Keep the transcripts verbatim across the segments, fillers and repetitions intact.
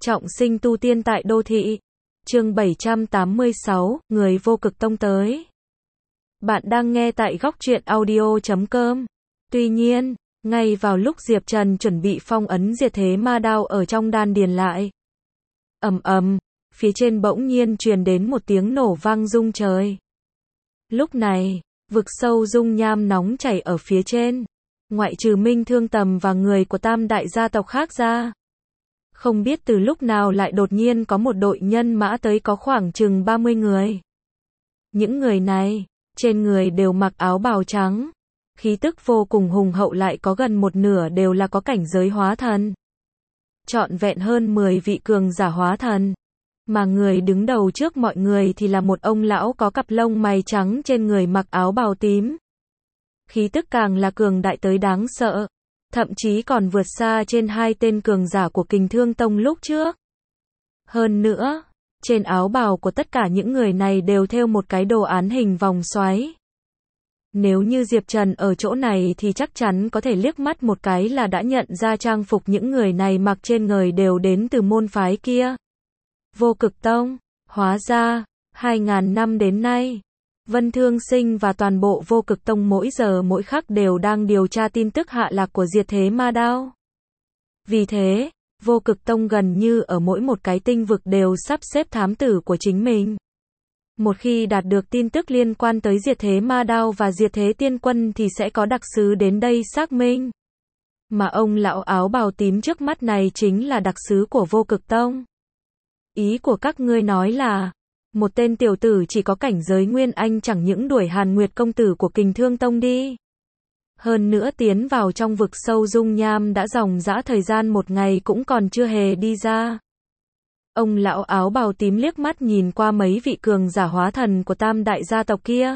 Trọng sinh tu tiên tại đô thị. Chương bảy trăm tám mươi sáu, người vô cực tông tới. Bạn đang nghe tại góc truyện audio chấm com. Tuy nhiên, ngay vào lúc Diệp Trần chuẩn bị phong ấn diệt thế ma đao ở trong đan điền lại. Ầm ầm, phía trên bỗng nhiên truyền đến một tiếng nổ vang rung trời. Lúc này, vực sâu dung nham nóng chảy ở phía trên. Ngoại trừ Minh Thương Tầm và người của tam đại gia tộc khác ra. Không biết từ lúc nào lại đột nhiên có một đội nhân mã tới có khoảng chừng ba mươi người. Những người này, trên người đều mặc áo bào trắng. Khí tức vô cùng hùng hậu, lại có gần một nửa đều là có cảnh giới hóa thần. Trọn vẹn hơn mười vị cường giả hóa thần. Mà người đứng đầu trước mọi người thì là một ông lão có cặp lông mày trắng, trên người mặc áo bào tím. Khí tức càng là cường đại tới đáng sợ. Thậm chí còn vượt xa trên hai tên cường giả của Kình Thương Tông lúc trước. Hơn nữa, trên áo bào của tất cả những người này đều thêu một cái đồ án hình vòng xoáy. Nếu như Diệp Trần ở chỗ này thì chắc chắn có thể liếc mắt một cái là đã nhận ra trang phục những người này mặc trên người đều đến từ môn phái kia. Vô Cực Tông. Hóa ra, hai ngàn năm đến nay, Vân Thương Sinh và toàn bộ Vô Cực Tông mỗi giờ mỗi khắc đều đang điều tra tin tức hạ lạc của diệt thế ma đao. Vì thế, Vô Cực Tông gần như ở mỗi một cái tinh vực đều sắp xếp thám tử của chính mình. Một khi đạt được tin tức liên quan tới diệt thế ma đao và diệt thế tiên quân thì sẽ có đặc sứ đến đây xác minh. Mà ông lão áo bào tím trước mắt này chính là đặc sứ của Vô Cực Tông. Ý của các ngươi nói là một tên tiểu tử chỉ có cảnh giới nguyên anh chẳng những đuổi Hàn Nguyệt công tử của Kình Thương Tông đi. Hơn nữa tiến vào trong vực sâu dung nham đã dòng dã thời gian một ngày cũng còn chưa hề đi ra. Ông lão áo bào tím liếc mắt nhìn qua mấy vị cường giả hóa thần của tam đại gia tộc kia.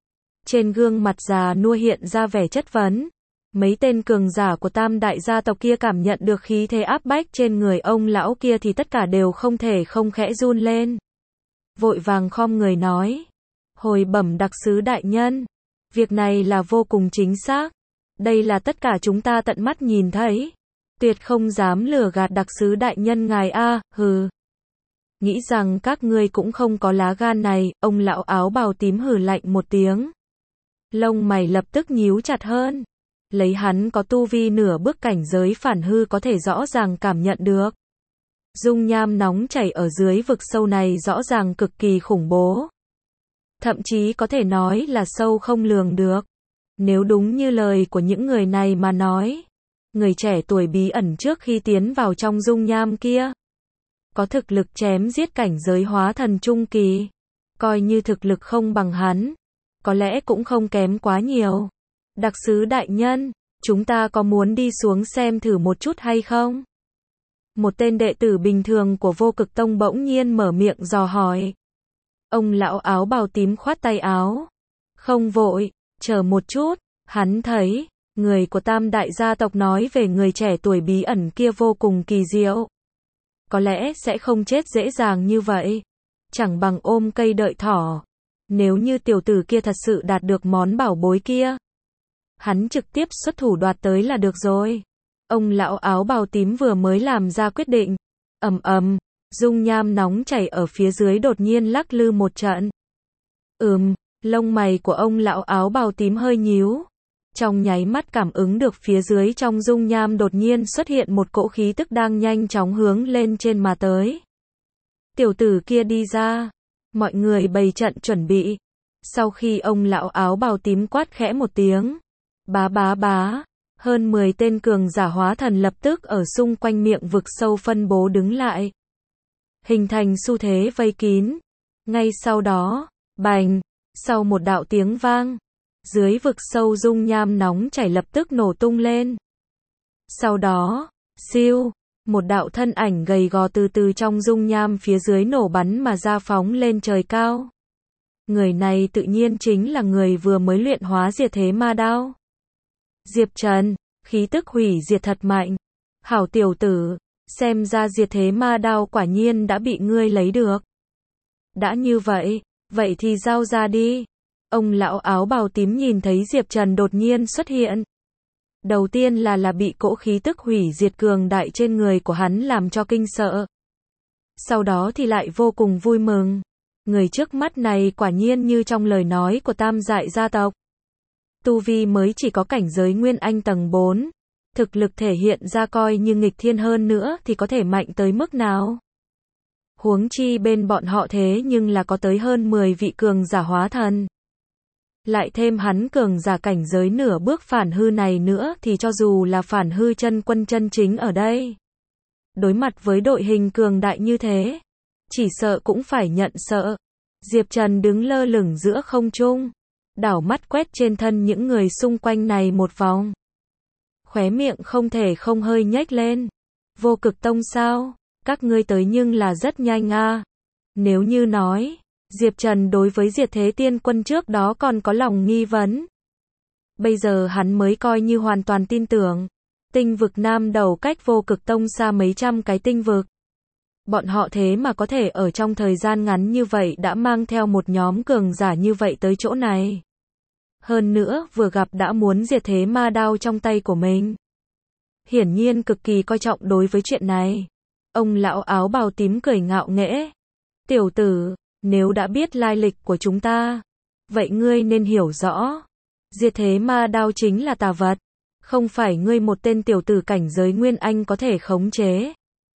Trên gương mặt già nua hiện ra vẻ chất vấn. Mấy tên cường giả của tam đại gia tộc kia cảm nhận được khí thế áp bách trên người ông lão kia thì tất cả đều không thể không khẽ run lên. Vội vàng khom người nói. Hồi bẩm đặc sứ đại nhân. Việc này là vô cùng chính xác. Đây là tất cả chúng ta tận mắt nhìn thấy. Tuyệt không dám lừa gạt đặc sứ đại nhân ngài a, hừ. Nghĩ rằng các ngươi cũng không có lá gan này, ông lão áo bào tím hừ lạnh một tiếng. Lông mày lập tức nhíu chặt hơn. Lấy hắn có tu vi nửa bước cảnh giới phản hư có thể rõ ràng cảm nhận được. Dung nham nóng chảy ở dưới vực sâu này rõ ràng cực kỳ khủng bố. Thậm chí có thể nói là sâu không lường được. Nếu đúng như lời của những người này mà nói, người trẻ tuổi bí ẩn trước khi tiến vào trong dung nham kia, có thực lực chém giết cảnh giới hóa thần trung kỳ. Coi như thực lực không bằng hắn, có lẽ cũng không kém quá nhiều. Đặc sứ đại nhân, chúng ta có muốn đi xuống xem thử một chút hay không? Một tên đệ tử bình thường của Vô Cực Tông bỗng nhiên mở miệng dò hỏi. Ông lão áo bào tím khoát tay áo. Không vội, chờ một chút, hắn thấy, người của tam đại gia tộc nói về người trẻ tuổi bí ẩn kia vô cùng kỳ diệu. Có lẽ sẽ không chết dễ dàng như vậy. Chẳng bằng ôm cây đợi thỏ. Nếu như tiểu tử kia thật sự đạt được món bảo bối kia, hắn trực tiếp xuất thủ đoạt tới là được rồi. Ông lão áo bào tím vừa mới làm ra quyết định. Ầm ầm, dung nham nóng chảy ở phía dưới đột nhiên lắc lư một trận. Ừm, lông mày của ông lão áo bào tím hơi nhíu. Trong nháy mắt cảm ứng được phía dưới trong dung nham đột nhiên xuất hiện một cỗ khí tức đang nhanh chóng hướng lên trên mà tới. Tiểu tử kia đi ra. Mọi người bày trận chuẩn bị. Sau khi ông lão áo bào tím quát khẽ một tiếng. Bá bá bá. Hơn mười tên cường giả hóa thần lập tức ở xung quanh miệng vực sâu phân bố đứng lại. Hình thành xu thế vây kín. Ngay sau đó, bành, sau một đạo tiếng vang, dưới vực sâu dung nham nóng chảy lập tức nổ tung lên. Sau đó, siêu, một đạo thân ảnh gầy gò từ từ trong dung nham phía dưới nổ bắn mà ra phóng lên trời cao. Người này tự nhiên chính là người vừa mới luyện hóa diệt thế ma đao. Diệp Trần, khí tức hủy diệt thật mạnh. Hảo tiểu tử, xem ra diệt thế ma đao quả nhiên đã bị ngươi lấy được. Đã như vậy, vậy thì giao ra đi. Ông lão áo bào tím nhìn thấy Diệp Trần đột nhiên xuất hiện. Đầu tiên là là bị cỗ khí tức hủy diệt cường đại trên người của hắn làm cho kinh sợ. sau đó thì lại vô cùng vui mừng. Người trước mắt này quả nhiên như trong lời nói của tam đại gia tộc. Tu vi mới chỉ có cảnh giới Nguyên Anh tầng bốn. Thực lực thể hiện ra coi như nghịch thiên hơn nữa thì có thể mạnh tới mức nào. Huống chi bên bọn họ thế nhưng là có tới hơn mười vị cường giả hóa thần. Lại thêm hắn cường giả cảnh giới nửa bước phản hư này nữa thì cho dù là phản hư chân quân chân chính ở đây. Đối mặt với đội hình cường đại như thế, chỉ sợ cũng phải nhận sợ. Diệp Trần đứng lơ lửng giữa không trung, đảo mắt quét trên thân những người xung quanh này một vòng. Khóe miệng không thể không hơi nhếch lên. Vô Cực Tông sao? Các ngươi tới nhưng là rất nhanh a. Nếu như nói, Diệp Trần đối với Diệt Thế Tiên Quân trước đó còn có lòng nghi vấn. Bây giờ hắn mới coi như hoàn toàn tin tưởng. Tinh vực Nam Đầu cách Vô Cực Tông xa mấy trăm cái tinh vực. Bọn họ thế mà có thể ở trong thời gian ngắn như vậy đã mang theo một nhóm cường giả như vậy tới chỗ này. Hơn nữa, vừa gặp đã muốn diệt thế ma đao trong tay của mình. Hiển nhiên cực kỳ coi trọng đối với chuyện này. Ông lão áo bào tím cười ngạo nghễ. Tiểu tử, nếu đã biết lai lịch của chúng ta, vậy ngươi nên hiểu rõ. Diệt thế ma đao chính là tà vật. Không phải ngươi một tên tiểu tử cảnh giới Nguyên Anh có thể khống chế.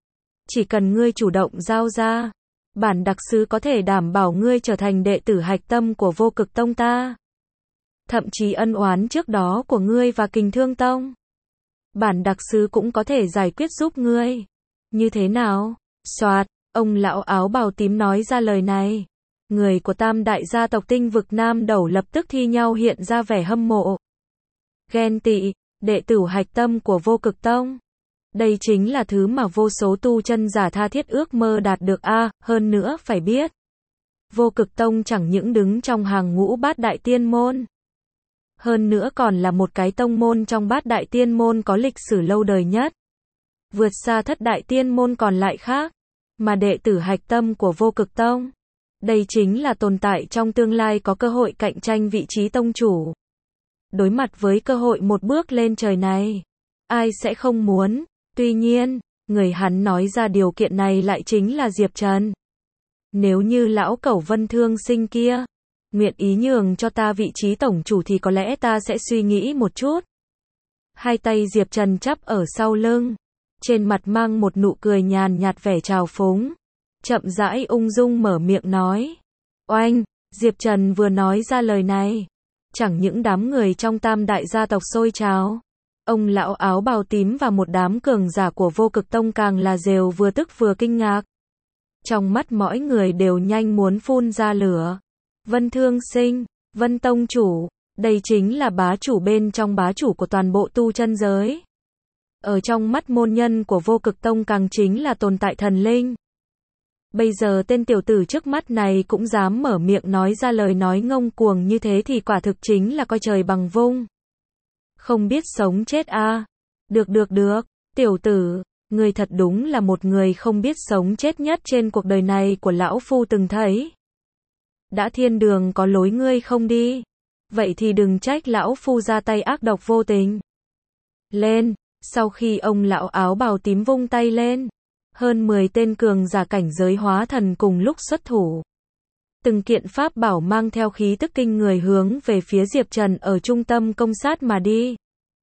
Chỉ cần ngươi chủ động giao ra, bản đặc sứ có thể đảm bảo ngươi trở thành đệ tử hạch tâm của Vô Cực Tông ta. Thậm chí ân oán trước đó của ngươi và Kình Thương Tông, bản đặc sứ cũng có thể giải quyết giúp ngươi. Như thế nào? Soạt, ông lão áo bào tím nói ra lời này. Người của tam đại gia tộc tinh vực Nam Đầu lập tức thi nhau hiện ra vẻ hâm mộ. Ghen tị, đệ tử hạch tâm của Vô Cực Tông. Đây chính là thứ mà vô số tu chân giả tha thiết ước mơ đạt được a, à, hơn nữa phải biết. Vô Cực Tông chẳng những đứng trong hàng ngũ bát đại tiên môn. Hơn nữa còn là một cái tông môn trong bát đại tiên môn có lịch sử lâu đời nhất. Vượt xa thất đại tiên môn còn lại khác. Mà đệ tử hạch tâm của Vô Cực Tông. Đây chính là tồn tại trong tương lai có cơ hội cạnh tranh vị trí tông chủ. Đối mặt với cơ hội một bước lên trời này, ai sẽ không muốn. Tuy nhiên, người hắn nói ra điều kiện này lại chính là Diệp Trần. Nếu như lão cẩu Vân Thương Sinh kia nguyện ý nhường cho ta vị trí tổng chủ thì có lẽ ta sẽ suy nghĩ một chút. Hai tay Diệp Trần chắp ở sau lưng, trên mặt mang một nụ cười nhàn nhạt vẻ trào phúng, chậm rãi ung dung mở miệng nói. Oanh, Diệp Trần vừa nói ra lời này, chẳng những đám người trong tam đại gia tộc sôi trào, ông lão áo bào tím và một đám cường giả của Vô Cực Tông càng là rều vừa tức vừa kinh ngạc. Trong mắt mỗi người đều nhanh muốn phun ra lửa. Vân Thương Sinh, Vân Tông chủ, đây chính là bá chủ bên trong bá chủ của toàn bộ tu chân giới. Ở trong mắt môn nhân của Vô Cực Tông càng chính là tồn tại thần linh. Bây giờ tên tiểu tử trước mắt này cũng dám mở miệng nói ra lời nói ngông cuồng như thế thì quả thực chính là coi trời bằng vung. Không biết sống chết a. À. Được được được, tiểu tử, ngươi thật đúng là một người không biết sống chết nhất trên cuộc đời này của lão phu từng thấy. Đã thiên đường có lối ngươi không đi, vậy thì đừng trách lão phu ra tay ác độc vô tình. Lên, sau khi ông lão áo bào tím vung tay lên, hơn mười tên cường giả cảnh giới hóa thần cùng lúc xuất thủ. Từng kiện pháp bảo mang theo khí tức kinh người hướng về phía Diệp Trần ở trung tâm công sát mà đi.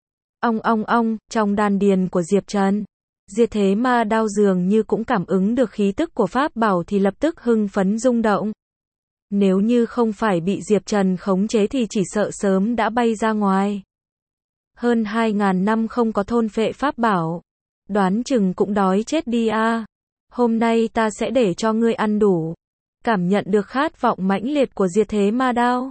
Ong ong ong, trong đan điền của Diệp Trần, Diệt Thế Ma Đao dường như cũng cảm ứng được khí tức của pháp bảo thì lập tức hưng phấn rung động. Nếu như không phải bị Diệp Trần khống chế thì chỉ sợ sớm đã bay ra ngoài. Hơn hai ngàn năm không có thôn phệ pháp bảo, đoán chừng cũng đói chết đi a. À. Hôm nay ta sẽ để cho ngươi ăn đủ. Cảm nhận được khát vọng mãnh liệt của Diệt Thế Ma Đao,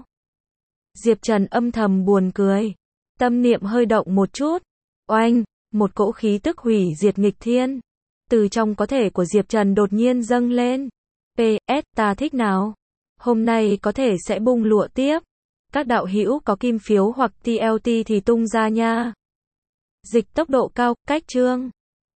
Diệp Trần âm thầm buồn cười, tâm niệm hơi động một chút. Oanh, một cỗ khí tức hủy diệt nghịch thiên từ trong cơ thể của Diệp Trần đột nhiên dâng lên. pê ét ta thích nào? Hôm nay có thể sẽ bung lụa tiếp. Các đạo hữu có kim phiếu hoặc tê lờ tê thì tung ra nha. Dịch tốc độ cao, cách chương